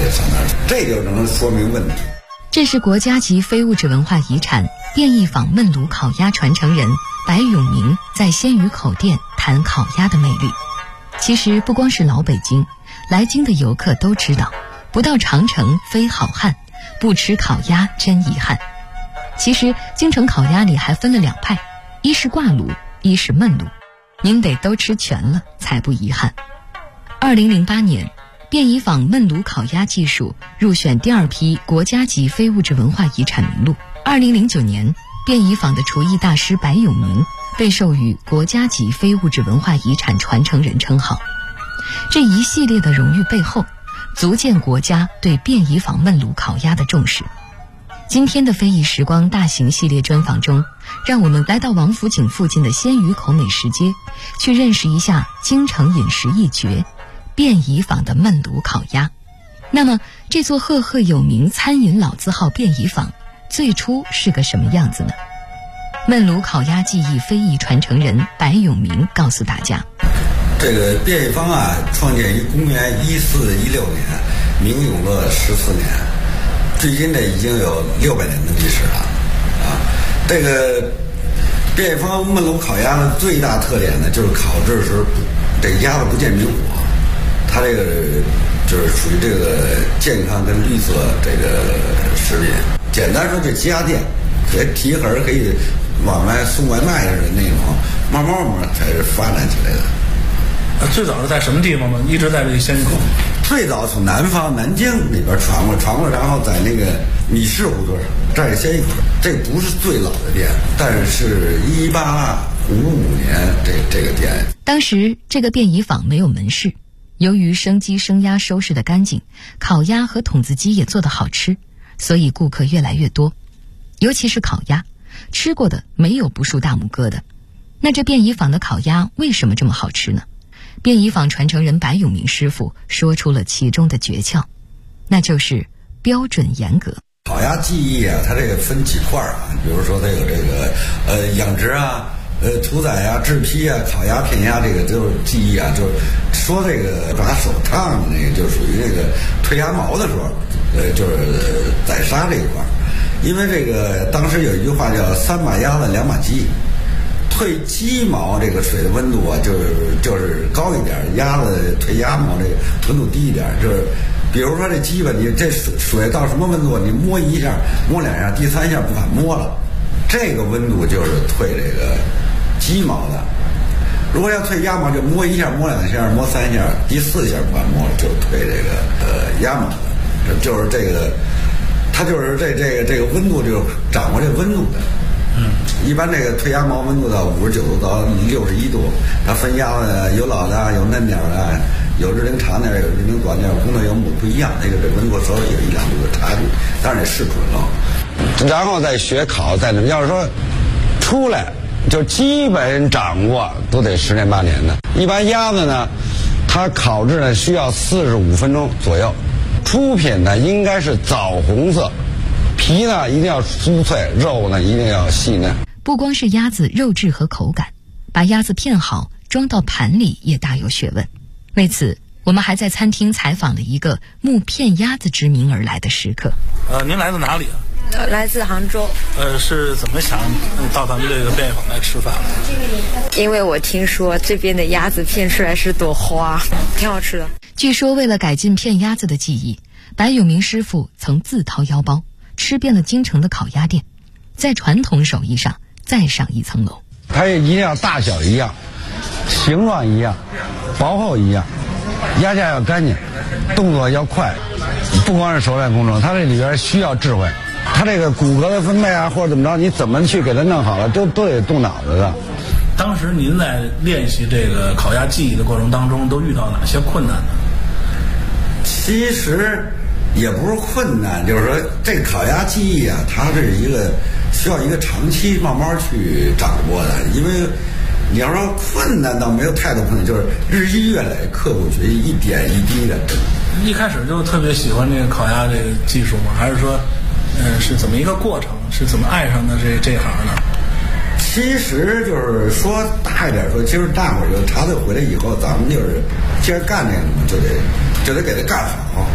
上那儿，这就能说明问题。 这是国家级非物质文化遗产便宜坊焖炉烤鸭传承人白永明在鲜鱼口店谈烤鸭的魅力。其实不光是老北京，来京的游客都知道，不到长城非好汉，不吃烤鸭真遗憾。其实京城烤鸭里还分了两派，一是挂炉，一是焖炉，您得都吃全了才不遗憾。2008年，便宜坊焖炉烤鸭技术入选第2批国家级非物质文化遗产名录。2009年，便宜坊的厨艺大师白永明被授予国家级非物质文化遗产传承人称号。这一系列的荣誉背后，足见国家对便宜坊焖炉烤鸭的重视。今天的非遗时光大型系列专访中，让我们来到王府井附近的鲜鱼口美食街，去认识一下京城饮食一绝便宜坊的焖炉烤鸭。那么这座赫赫有名餐饮老字号便宜坊最初是个什么样子呢？焖炉烤鸭技艺非遗传承人白永明告诉大家， 这个便宜坊啊，创建于公元1416年，明永乐14年，距今这已经有600年的历史了啊。这个便宜坊焖炉烤鸭的最大特点呢，就是烤制时这鸭子不见明火，它这个就是属于这个健康跟绿色这个食品。简单说，这家店可以提盒可以往外送外卖似的那种，慢慢才是发展起来的。 最早是在什么地方呢？一直在这个鲜鱼口。 最早从南方南京那边传过，然后在那个米市胡同上，这儿鲜鱼口。这不是最老的店，但是1855年这个店。 当时这个便宜坊没有门市，由于生鸡生鸭收拾得干净，烤鸭和筒子鸡也做得好吃，所以顾客越来越多。尤其是烤鸭，吃过的没有不竖大拇哥的。那这便宜坊的烤鸭为什么这么好吃呢？便宜坊传承人白永明师傅说出了其中的诀窍，那就是标准严格。 烤鸭技艺啊，它这个分几块啊，比如说它有这个养殖啊、屠宰啊、制坯啊、烤鸭、片鸭，这个都是技艺啊。就是说这个把手烫的那个，就属于这个退鸭毛的时候，就是宰杀这一块。因为这个当时有一句话叫3把鸭子2把鸡。退鸡毛这个水的温度啊，就是高一点，鸭子退鸭毛这个温度低一点。就是比如说这鸡吧，你这水到什么温度，你摸一下摸2下，第3下不敢摸了，这个温度就是退这个鸡毛的。如果要退鸭毛，就摸1下摸2下摸3下，第4下不敢摸了，就退这个鸭毛的。就是这个它就是这个温度，就掌握这温度的。一般这个退鸭毛温度到59度到61度，它分鸭子有老的有嫩点的，有日龄长点，有日龄短点，公的有母不一样，这温度稍微有1-2度的差距，但是得试准了。然后再学烤，再怎么要是说出来就基本掌握都得10年8年的。一般鸭子呢，它烤制呢需要45分钟左右，出品呢应该是枣红色。皮呢一定要酥脆，肉呢一定要细嫩。 不光是鸭子肉质和口感，把鸭子片好装到盘里也大有学问。为此，我们还在餐厅采访了一个慕片鸭子之名而来的食客。 您来自哪里啊？ 来自杭州。 是怎么想到咱们这个便宜坊来吃饭的？ 因为我听说这边的鸭子片出来是朵花，挺好吃的。 据说为了改进片鸭子的技艺，白永明师傅曾自掏腰包吃遍了京城的烤鸭店，在传统手艺上再上一层楼。 它也一定要大小一样，形状一样，薄厚一样，鸭架要干净，动作要快，不光是手感工程，它这里边需要智慧。它这个骨骼的分配啊，或者怎么着，你怎么去给它弄好了，都得动脑子的。 当时您在练习这个烤鸭技艺的过程当中，都遇到哪些困难呢？ 其实也不是困难，就是说这个烤鸭技艺啊，它是一个需要一个长期慢慢去掌握的。因为你要说困难倒没有太多困难，就是日积月累，刻苦学习，一点一滴的。 一开始就特别喜欢这个烤鸭这个技术吗？还是说，是怎么一个过程？是怎么爱上的这行呢？ 其实就是说大一点说，其实大伙儿就茶队回来以后，咱们就是既然干这个嘛，就得给它干好。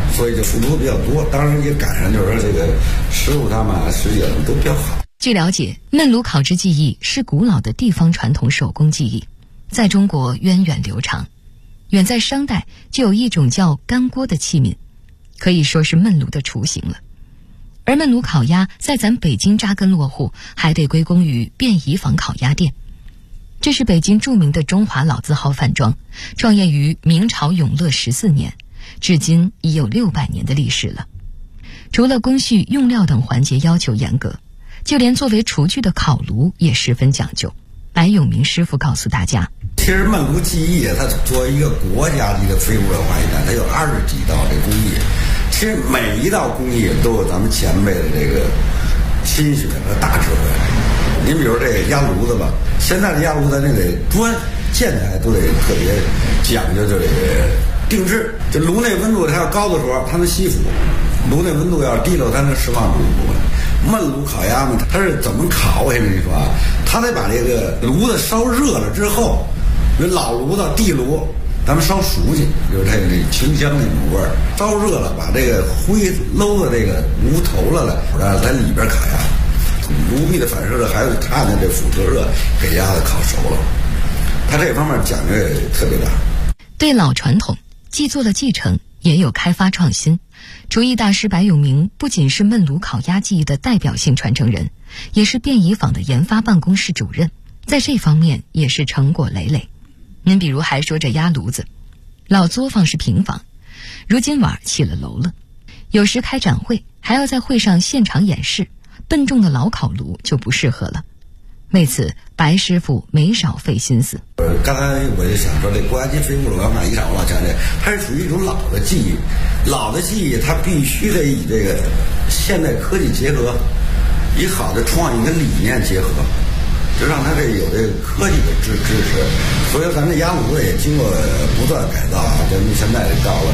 所以就付出比较多。当然也赶上就是说这个师傅他们实际上都比较好。 据了解，焖炉烤制技艺是古老的地方传统手工技艺，在中国源远流长。远在商代就有一种叫干锅的器皿，可以说是焖炉的雏形了。而焖炉烤鸭在咱北京扎根落户，还得归功于便宜坊烤鸭店。这是北京著名的中华老字号饭庄，创业于明朝永乐14年，至今已有600年的历史了。除了工序、用料等环节要求严格，就连作为厨具的烤炉也十分讲究。白永明师傅告诉大家， 其实焖炉技艺它作为一个国家级的非物质文化遗产，它有20几道这工艺。其实每一道工艺都有咱们前辈的这个心血和大智慧。您比如这个压炉子吧，现在的压炉子那得砖建材都得特别讲究，就这个定制。就炉内温度它要高的时候，它能吸附；炉内温度要低了，它能释放出一部分。焖炉烤鸭呢，它是怎么烤？我跟你说啊，它得把这个炉子烧热了之后，由老炉子、地炉，咱们烧熟去，就是它有那清香那种味儿。烧热了，把这个灰搂到这个炉头了，然后在里边烤鸭。炉壁的反射热还有它的这辐射热，给鸭子烤熟了。它这方面讲究也特别大。 对老传统既做了继承，也有开发创新。厨艺大师白永明不仅是焖炉烤鸭技艺的代表性传承人，也是便宜坊的研发办公室主任，在这方面也是成果累累。您比如还说这鸭炉子，老作坊是平房，如今晚起了楼了，有时开展会还要在会上现场演示，笨重的老烤炉就不适合了。为此，白师傅没少费心思。 刚才我就想说，这国家级非物质文化遗产，我老强调，它是属于一种老的技艺。老的技艺，它必须得以这个现代科技结合，以好的创意跟理念结合，就让它这有这个科技的支持。所以咱这鸭炉子也经过不断改造啊，咱们现在到了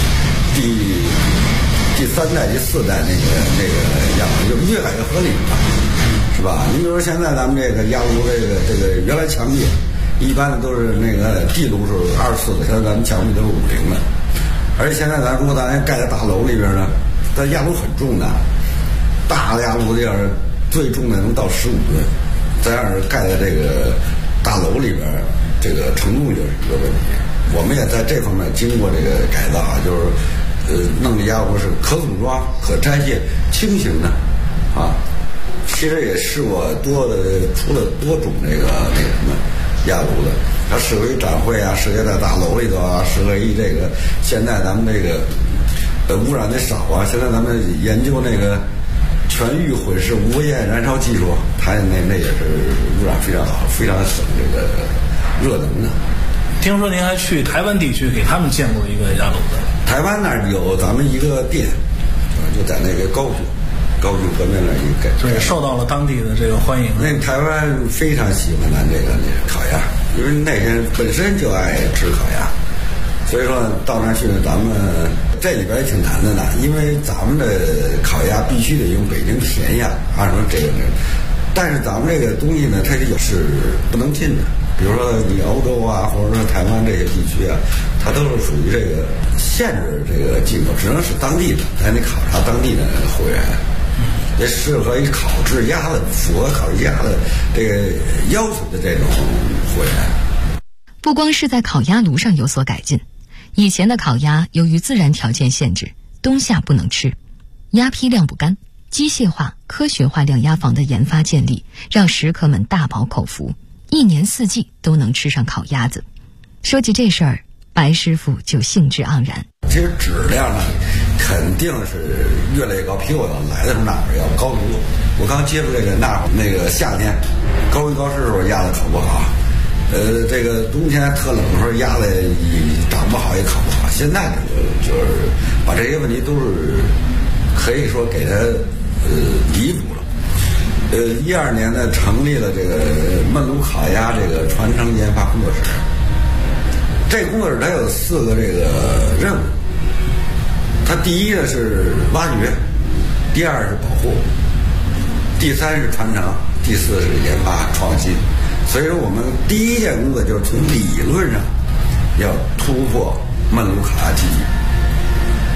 第3代、第4代那个样子，就越改越合理了。是吧？你比如说现在咱们这个鸭炉这个原来墙壁一般的都是那个地炉是24的，现在咱们墙壁都是50的。而且现在如果咱盖在大楼里边呢，咱鸭炉很重的，大的鸭炉子要是最重的能到15吨，咱要是盖在这个大楼里边，这个承重就是一个问题。我们也在这方面经过这个改造啊，就是弄的鸭炉是可组装、可拆卸、轻型的啊。其实也试过出了多种那个什么鸭炉子，它适合于展会啊，适合在大楼里头啊，适合于这个现在咱们这个污染的少啊。现在咱们研究那个全域混式无烟燃烧技术，它那也是污染非常好，非常省这个热能的。 听说您还去台湾地区给他们建过一个鸭炉子。 台湾那儿有咱们一个店，就在那个高雄河边那儿一个， 对，受到了当地的这个欢迎。 那台湾非常喜欢咱这个烤鸭，因为那些人本身就爱吃烤鸭，所以说到那儿去呢，咱们这里边也挺难的呢，因为咱们的烤鸭必须得用北京甜鸭，按说这个，但是咱们这个东西呢，它是不能进的。比如说你欧洲啊，或者说台湾这些地区啊，它都是属于这个限制这个进口，只能是当地的，咱得考察当地的货源。也适合于烤制鸭的，符合烤制鸭的这个要求的这种货源。 不光是在烤鸭炉上有所改进，以前的烤鸭由于自然条件限制，冬夏不能吃，鸭坯晾不干，机械化、科学化晾鸭房的研发建立，让食客们大饱口福，一年四季都能吃上烤鸭子。说起这事儿，白师傅就兴致盎然。 其实质量呢，肯定是越来越高，比我来的时候那会儿要高得多。我刚接触这个那个夏天高温高湿的时候，鸭子烤不好；这个冬天特冷的时候，鸭子长不好也烤不好。现在这个就是把这些问题都是可以说给它弥补了。12年呢，成立了这个焖炉烤鸭这个传承研发工作室。这工作室它有4个这个任务，它第一呢是挖掘，第2是保护，第3是传承，第4是研发创新。所以说我们第一件工作就是从理论上要突破焖炉烤鸭技艺。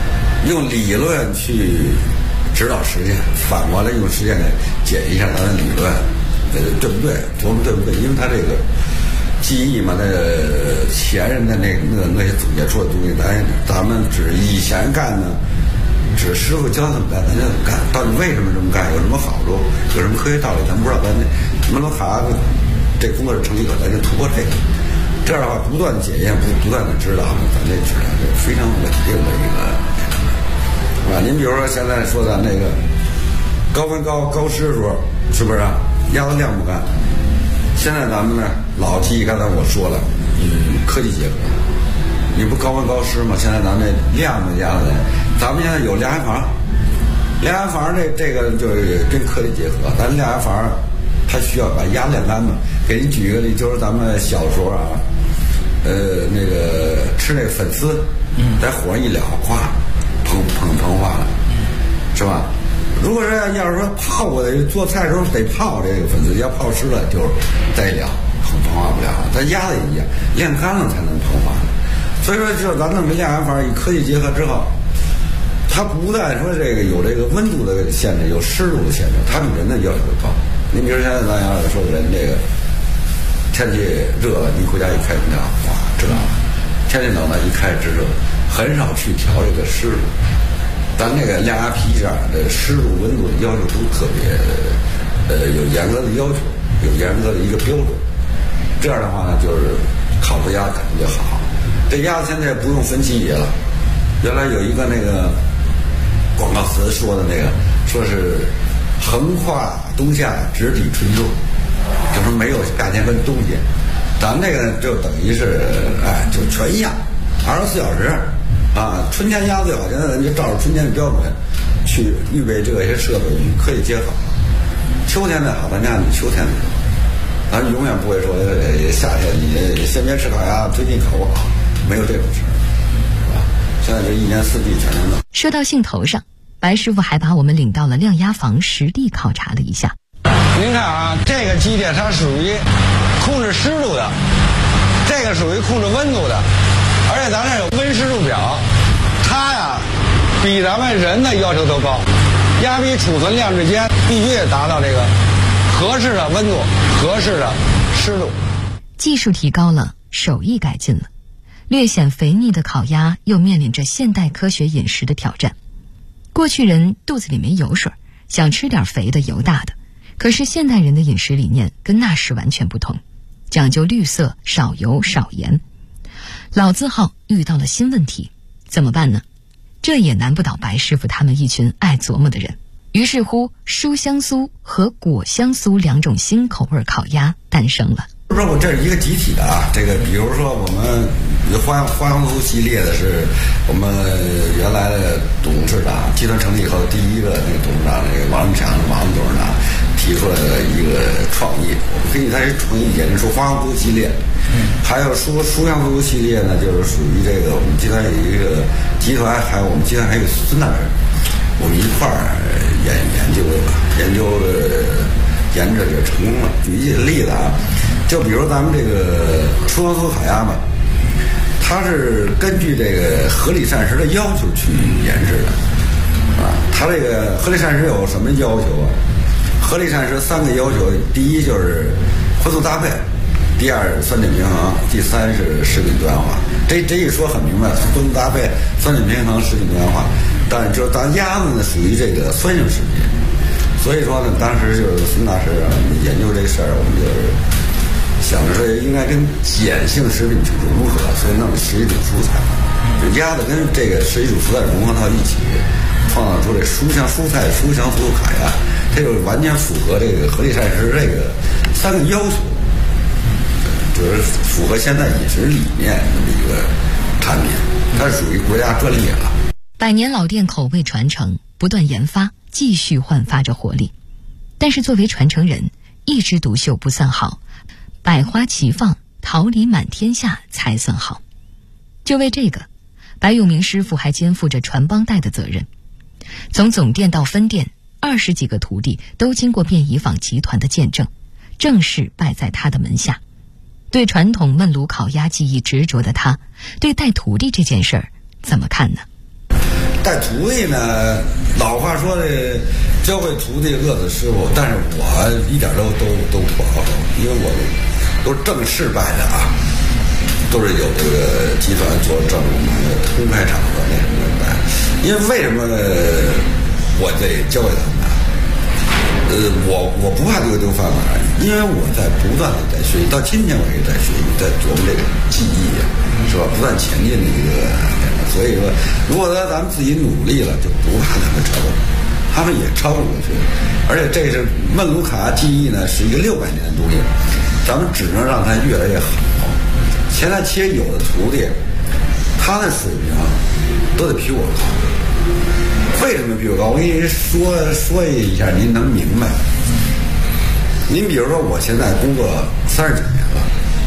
用理论去指导实践，反过来用实践来检验一下咱的理论，对不对？琢磨对不对？因为他这个记忆嘛，那前人的那些总结出的东西，咱们只以前干呢，只师傅教怎么干，咱就怎么干。到底为什么这么干？有什么好处？有什么科学道理？咱不知道。咱门罗卡这工作是成立了，咱就突破这个。这样的话，不断的检验，不断的指导，咱这质量是非常稳定的一个。啊，您比如说现在说的那个高温高湿时候，是不是鸭子晾不干？现在咱们呢，老记忆刚才我说了，与科技结合，你不高温高湿吗？现在咱们晾的鸭子，咱们现在有晾干房，晾干房这个就是跟科技结合。咱晾干房它需要把鸭晾干嘛。给你举一个例，就是咱们小时候啊，那个吃那个粉丝，在火上一燎，咵，膨化了，是吧？如果是要是说泡过的，做菜的时候得泡这个粉丝，要泡湿了就是再燎，膨化不了。咱鸭子也一样，晾干了才能膨化。所以说，就咱弄个晾干房，与科技结合之后，它不但说这个有这个温度的限制，有湿度的限制，它比人的要求高。你比如现在咱要是说人这个天气热了，你回家一开空调，哇，知道了；天气冷了，一开制热，很少去调这个湿度。咱这个晾鸭皮上的湿度、温度的要求都特别，有严格的要求，有严格的一个标准。这样的话呢，就是烤的鸭子肯定就好。这鸭子现在不用分季节了，原来有一个那个广告词说的那个，说是横跨冬夏，直抵春秋，就是没有夏天跟冬天。咱这个就等于是，就全一样，24小时。啊，春天鸭子最好，现在咱就照着春天的标准去预备这些设备，与科技结合。秋天的好，咱家秋天的好，咱永远不会说夏天你先别吃烤鸭，最近烤不好，没有这种事儿，是吧？现在就一年四季全能弄。 说到兴头上，白师傅还把我们领到了晾鸭房实地考察了一下。 您看啊，这个机械它属于控制湿度的，这个属于控制温度的。而且咱这有温湿度表，它呀比咱们人的要求都高。鸭皮储存量之间必须得达到这个合适的温度、合适的湿度。 技术提高了，手艺改进了，略显肥腻的烤鸭又面临着现代科学饮食的挑战。过去人肚子里没油水，想吃点肥的油大的，可是现代人的饮食理念跟那时完全不同，讲究绿色、少油、少盐。老字号遇到了新问题，怎么办呢？这也难不倒白师傅他们一群爱琢磨的人。于是乎，酥香酥和果香酥两种新口味烤鸭诞生了。 不是，我这是一个集体的啊。这个比如说我们花香酥系列的是我们原来的董事长集团成立以后第一个那个董事长那个王强王董事长提出来的一个创意，我们根据他是创意演出花香酥系列。还有酥香酥系列呢，就是属于这个我们集团有一个集团，还有我们集团还有孙大人，我们一块儿研制就成功了。举一个例子啊，就比如咱们这个酥香酥烤鸭吧，它是根据这个合理膳食的要求去研制的啊。它这个合理膳食有什么要求啊？合理膳食3个要求，第一就是荤素搭配。第二是酸碱平衡，第三是食品多样化。这一说很明白，荤素搭配、酸碱平衡、食品多样化。但是就是咱鸭子呢属于这个酸性食品，所以说呢，当时就是孙大师研究这事儿，我们就是想着说应该跟碱性食品去融合，所以弄11种蔬菜，就鸭子跟这个11种蔬菜融合到一起，创造出这酥香酥烤鸭，这就完全符合这个合理膳食这个3个要求。就是符合现在饮食理念这么一个产品，它是属于国家专利了。 100年老店口味传承，不断研发，继续焕发着活力。但是作为传承人，一枝独秀不算好，百花齐放，桃李满天下才算好。就为这个，白永明师傅还肩负着传帮带的责任。从总店到分店，20几个徒弟都经过便宜坊集团的见证，正式拜在他的门下。对传统焖炉烤鸭技艺执着的他，对带徒弟这件事儿怎么看呢？ 带徒弟呢，老话说的，教会徒弟饿死师傅，但是我一点都不好受，因为我都是正式拜的啊，都是有这个集团做正公开场合那什么拜。因为什么我得教给他们呢？我不怕丢饭碗，因为我在不断的在学习，到今天我也在学习，在琢磨这个技艺，是吧？不断前进的一个，所以说，如果说咱们自己努力了，就不怕他们超过，他们也超不过去。而且这是焖炉烤鸭技艺呢，是一个600年的东西，咱们只能让它越来越好。现在其实有的徒弟，他的水平都得比我高。为什么比我高？我跟您说一下，您能明白。您比如说，我现在工作39年了，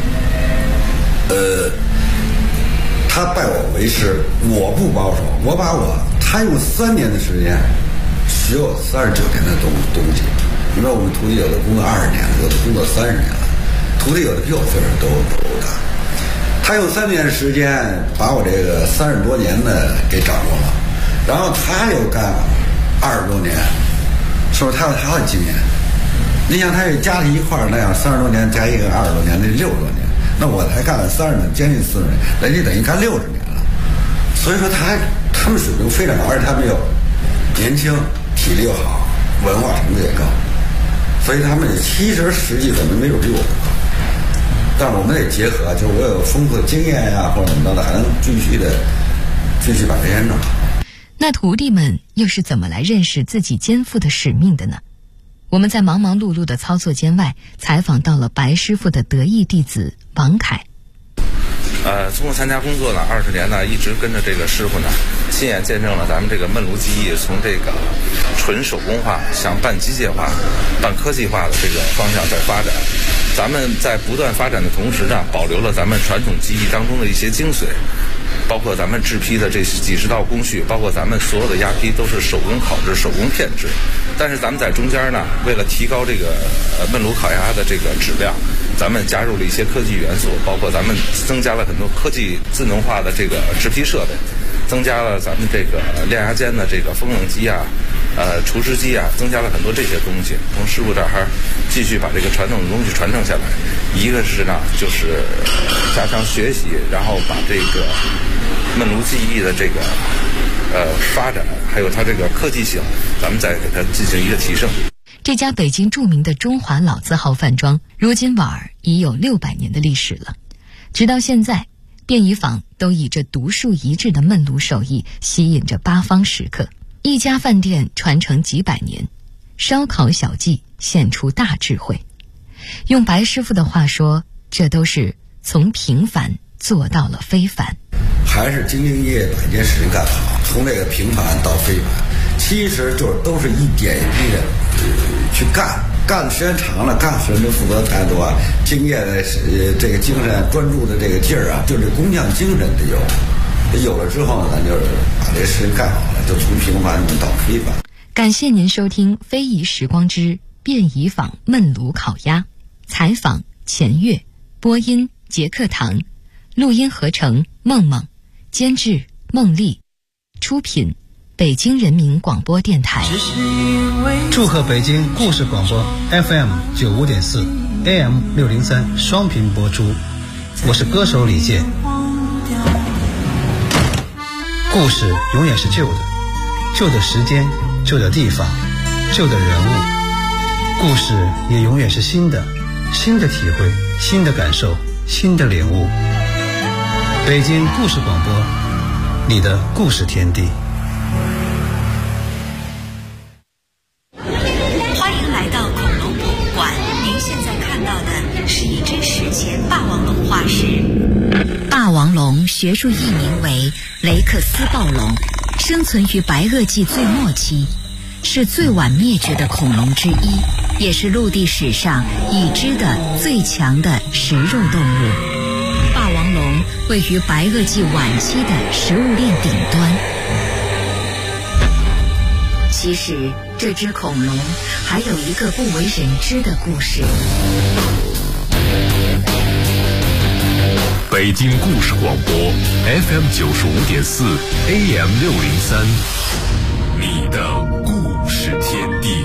他拜我为师，我不保守，他用3年的时间学我39年的东西。你说我们徒弟有的工作20年了，有的工作30年了，徒弟有的比我岁数都大。他用3年的时间把我这个30多年的给掌握了。然后他又干20多年，是不是？他有他的经验。你想，他也加在一块儿那样，30多年加一个20多年，那60多年。那我才干了30年，将近40年，人家等于干60年了。所以说他们水平非常高，而且他们又年轻，体力又好，文化程度也高，所以他们其实实际可能没有比我高。但我们得结合，就是我有丰富的经验呀，或者怎么着的，还能继续把这些弄好。 那徒弟们又是怎么来认识自己肩负的使命的呢？我们在忙忙碌碌的操作间外，采访到了白师傅的得意弟子王凯。 通过参加工作呢20年呢，一直跟着这个师傅呢，亲眼见证了咱们这个焖炉技艺从这个纯手工化向半机械化、半科技化的这个方向在发展。咱们在不断发展的同时呢，保留了咱们传统技艺当中的一些精髓。包括咱们制坯的这几十道工序，包括咱们所有的压坯都是手工烤制、手工片制。但是咱们在中间呢，为了提高这个焖炉烤鸭的这个质量，咱们加入了一些科技元素，包括咱们增加了很多科技智能化的这个制坯设备，增加了咱们这个晾鸭间的这个风冷机啊、除湿机啊，增加了很多这些东西。从师傅这儿继续把这个传统的东西传承下来。一个是呢，就是加强学习，然后把这个焖炉技艺的这个发展，还有它这个科技性，咱们再给它进行一个提升。 这家北京著名的中华老字号饭庄，如今碗儿已有600年的历史了。直到现在，便宜坊都以这独树一帜的焖炉手艺吸引着八方食客。一家饭店传承几百年，烧烤小技现出大智慧。用白师傅的话说，这都是从平凡做到了非凡。 还是兢兢业业把一件事情干好，从这个平凡到非凡，其实就是都是一点一滴的去干。干的时间长了，干时间负责太多啊，经验的这个精神、专注的这个劲儿啊，就这工匠精神得有。有了之后呢，咱就是把这事情干好了，就从平凡到非凡。 感谢您收听《非遗时光之便宜坊焖炉烤鸭》，采访钱月，播音杰克堂，录音合成梦梦，监制孟丽，出品北京人民广播电台。 祝贺北京故事广播 FM 95.4 AM 603双频播出，我是歌手李健。故事永远是旧的，旧的时间，旧的地方，旧的人物。故事也永远是新的，新的体会，新的感受，新的领悟。北京故事广播，你的故事天地。 欢迎来到恐龙博物馆，您现在看到的是一只史前霸王龙化石。霸王龙学术译名为雷克斯暴龙，生存于白垩纪最末期，是最晚灭绝的恐龙之一，也是陆地史上已知的最强的食肉动物。霸王龙位于白垩纪晚期的食物链顶端。其实这只恐龙还有一个不为人知的故事。 北京故事广播 FM 95.4 AM 603，你的故事天地。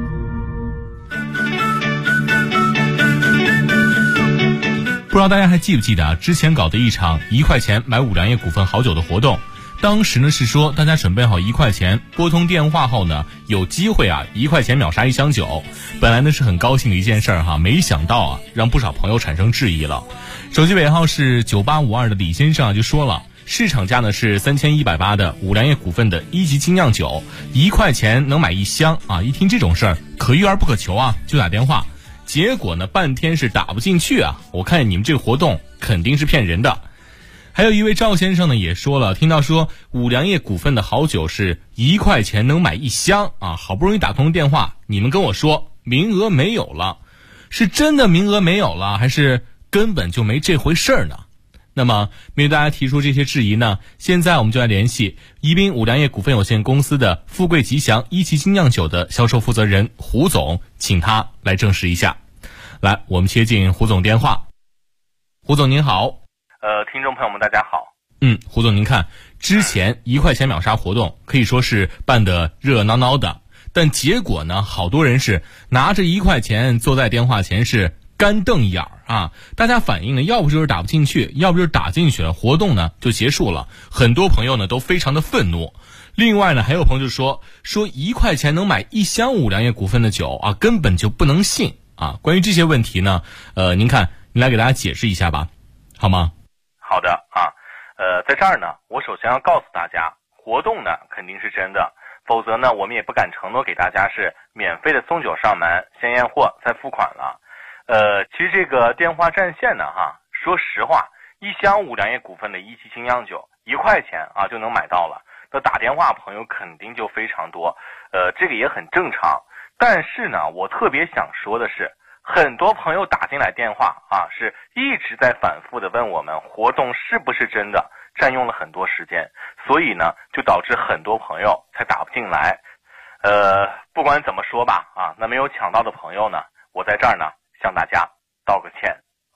不知道大家还记不记得之前搞的一场1块钱买五粮液股份好酒的活动，当时呢是说大家准备好1块钱，拨通电话后呢有机会1块钱秒杀1箱酒。本来呢是很高兴的一件事儿没想到让不少朋友产生质疑了。手机尾号是9852的李先生就说了，市场价呢是3180的五粮液股份的1级精酿酒，1块钱能买1箱一听这种事儿可遇而不可求就打电话。结果呢半天是打不进去我看你们这个活动肯定是骗人的。还有一位赵先生呢也说了，听到说五粮液股份的好酒是1块钱能买1箱好不容易打通电话，你们跟我说名额没有了，是真的名额没有了，还是根本就没这回事儿呢？那么面对大家提出这些质疑呢，现在我们就来联系宜宾五粮液股份有限公司的富贵吉祥1级精酿酒的销售负责人胡总，请他来证实一下。来，我们接进胡总电话。胡总您好。 听众朋友们大家好。 胡总您看，之前1块钱秒杀活动可以说是办得热热闹闹的，但结果呢好多人是拿着1块钱坐在电话前是干瞪眼大家反映呢要不就是打不进去，要不就是打进去了，活动呢就结束了。很多朋友呢都非常的愤怒。另外呢还有朋友就说1块钱能买1箱五粮液股份的酒根本就不能信关于这些问题呢您看您来给大家解释一下吧，好吗？ 好的在这儿呢我首先要告诉大家，活动呢肯定是真的，否则呢我们也不敢承诺给大家是免费的送酒上门，先验货再付款了。其实这个电话占线呢说实话，1箱五粮液股份的1级精酿酒1块钱就能买到了，那打电话朋友肯定就非常多，这个也很正常。但是呢我特别想说的是，很多朋友打进来电话是一直在反复的问我们活动是不是真的，占用了很多时间，所以呢就导致很多朋友才打不进来。不管怎么说吧那没有抢到的朋友呢，我在这儿呢向大家道个歉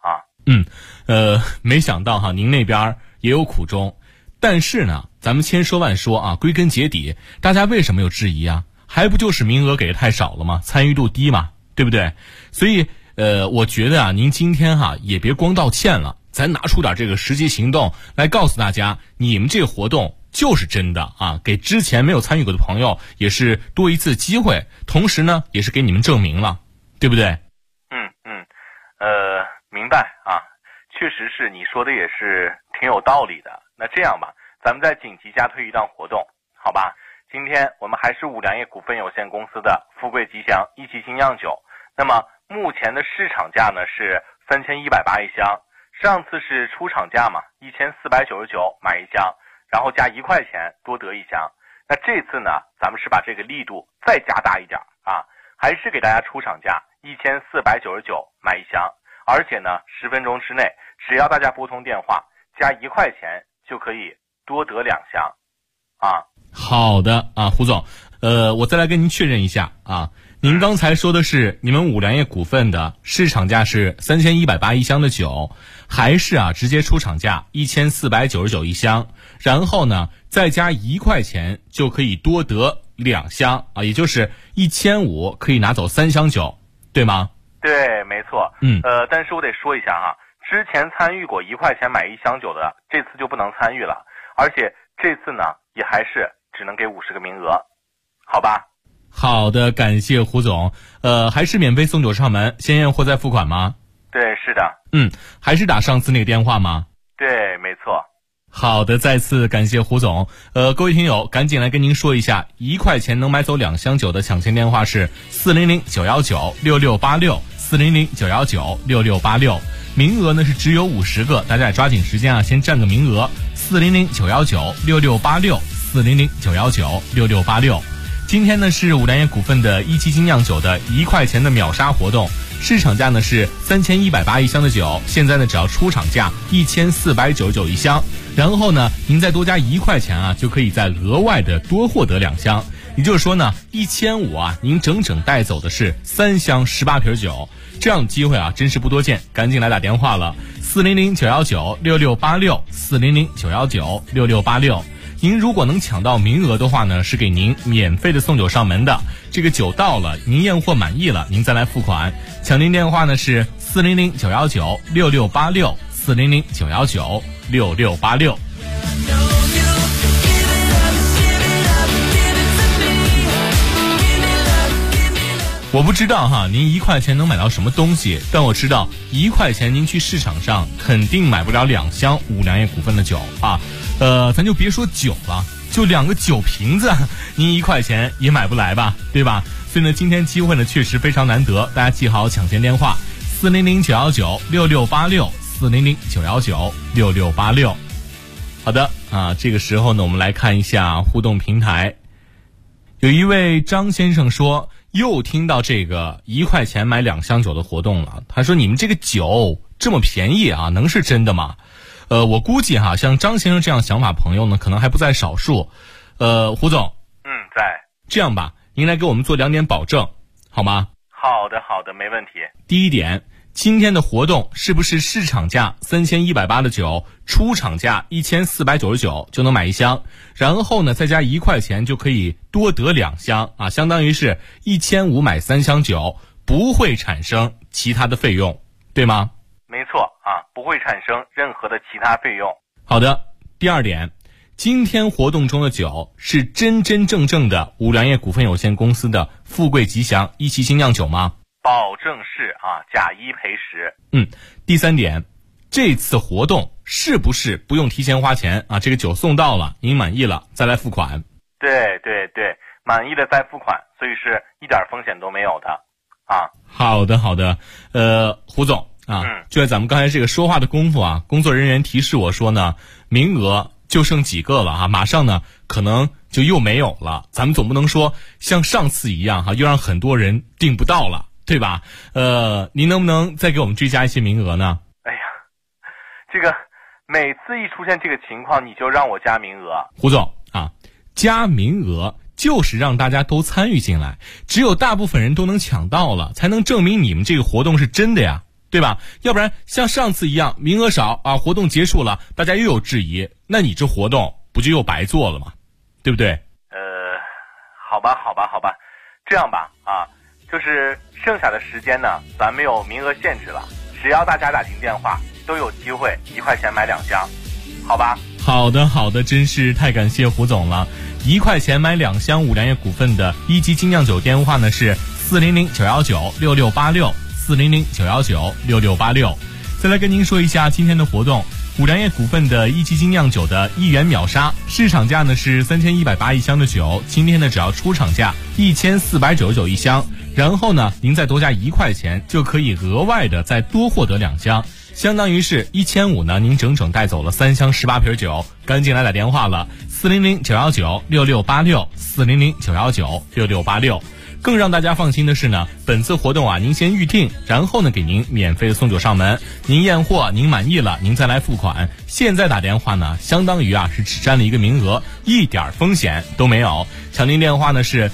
没想到您那边也有苦衷。但是呢咱们千说万说归根结底大家为什么有质疑还不就是名额给的太少了吗？参与度低嘛，对不对？所以我觉得您今天也别光道歉了，咱拿出点这个实际行动来告诉大家，你们这个活动就是真的给之前没有参与过的朋友也是多一次机会，同时呢也是给你们证明了，对不对？ 明白确实是你说的也是挺有道理的。那这样吧，咱们再紧急加推一档活动，好吧？今天我们还是五粮液股份有限公司的富贵吉祥1级精酿酒，那么目前的市场价呢是3180一箱，上次是出厂价嘛，1499买1箱，然后加1块钱多得1箱。那这次呢咱们是把这个力度再加大一点还是给大家出厂价1499买1箱，而且呢10分钟之内只要大家拨通电话加1块钱就可以多得2箱好的胡总，我再来跟您确认一下您刚才说的是你们五粮液股份的市场价是3180一箱的酒，还是直接出厂价1499一箱，然后呢再加1块钱就可以多得2箱也就是1500可以拿走3箱酒，对吗？ 对，没错。但是我得说一下之前参与过1块钱买1箱酒的，这次就不能参与了，而且这次呢也还是只能给50个名额，好吧？ 好的，感谢胡总。还是免费送酒上门，先验货再付款吗？ 对，是的。 还是打上次那个电话吗？ 对，没错。 好的，再次感谢胡总。各位听友，赶紧来跟您说一下，1块钱能买走2箱酒的抢签电话是400-919-6686，400-919-6686。名额呢是只有50个，大家也抓紧时间先占个名额。400-919-6686，400-919-6686。今天呢是五粮液股份的1级精酿酒的1块钱的秒杀活动，市场价呢是3180一箱的酒，现在呢只要出厂价1499一箱，然后呢您再多加1块钱就可以再额外的多获得2箱，也就是说呢1500您整整带走的是3箱18瓶酒，这样的机会真是不多见，赶紧来打电话了 400-919-6686，400-919-6686。您如果能抢到名额的话呢，是给您免费的送酒上门的。这个酒到了，您验货满意了，您再来付款。抢订电话呢是400-919-6686，400-919-6686。我不知道哈，您1块钱能买到什么东西，但我知道1块钱您去市场上肯定买不了2箱五粮液股份的酒啊。咱就别说酒了，就2个酒瓶子，您1块钱也买不来吧，对吧？所以呢，今天机会呢确实非常难得，大家记好抢先电话：400-919-6686，400-919-6686。好的啊，这个时候呢，我们来看一下互动平台。有一位张先生说，又听到这个1块钱买2箱酒的活动了。他说，你们这个酒这么便宜啊，能是真的吗？我估计哈，像张先生这样想法朋友呢，可能还不在少数。胡总， 在。 这样吧，您来给我们做2点保证，好吗？ 好的，没问题。 第一点，今天的活动是不是市场价3180的酒，出厂价1499就能买1箱，然后呢再加1块钱就可以多得2箱啊，相当于是1500买3箱酒，不会产生其他的费用，对吗？ 没错啊，不会产生任何的其他费用。 好的，第二点，今天活动中的酒是真真正正的五粮液股份有限公司的富贵吉祥一期精酿酒吗？ 保证是啊，假一赔10。 第三点，这次活动是不是不用提前花钱啊？这个酒送到了，您满意了再来付款。 对，满意的再付款，所以是一点风险都没有的啊。 好的，胡总啊，就在咱们刚才这个说话的功夫啊，工作人员提示我说呢，名额就剩几个了啊，马上呢可能就又没有了。咱们总不能说像上次一样又让很多人订不到了，对吧？您能不能再给我们追加一些名额呢？ 哎呀，这个每次一出现这个情况，你就让我加名额。 胡总啊，加名额就是让大家都参与进来，只有大部分人都能抢到了，才能证明你们这个活动是真的呀，对吧？要不然像上次一样名额少啊，活动结束了大家又有质疑，那你这活动不就又白做了吗？对不对？ 好吧，这样吧啊，就是剩下的时间呢，咱没有名额限制了，只要大家打进电话都有机会1块钱买2箱，好吧？ 好的，真是太感谢胡总了。1块钱买2箱五粮液股份的一级精酿酒电话呢是400-919-6686，400-919-6686。再来跟您说一下今天的活动，五粮液股份的一级精酿酒的1元秒杀，市场价呢是3180一箱的酒，今天呢只要出厂价1499一箱，然后呢您再多加1块钱就可以额外的再多获得2箱，相当于是1500呢，您整整带走了3箱18瓶酒。赶紧来打电话了，400-919-6686，400-919-6686。更让大家放心的是呢，本次活动啊，您先预定，然后呢给您免费的送酒上门，您验货您满意了您再来付款。现在打电话呢，相当于啊是只占了一个名额，一点风险都没有。抢订电话呢是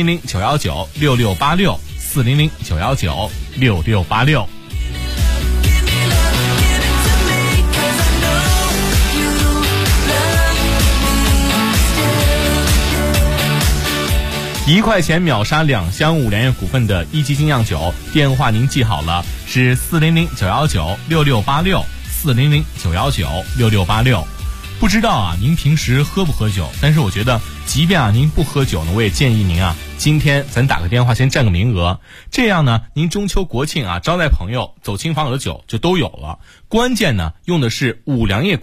400-919-6686，400-919-6686。1块钱秒杀2箱五粮液股份的一级精酿酒，电话您记好了，是400-919-6686，400-919-6686。不知道啊，您平时喝不喝酒？但是我觉得，即便啊您不喝酒呢，我也建议您啊，今天咱打个电话先占个名额，这样呢，您中秋国庆啊招待朋友走亲访友的酒就都有了。关键呢，用的是五粮液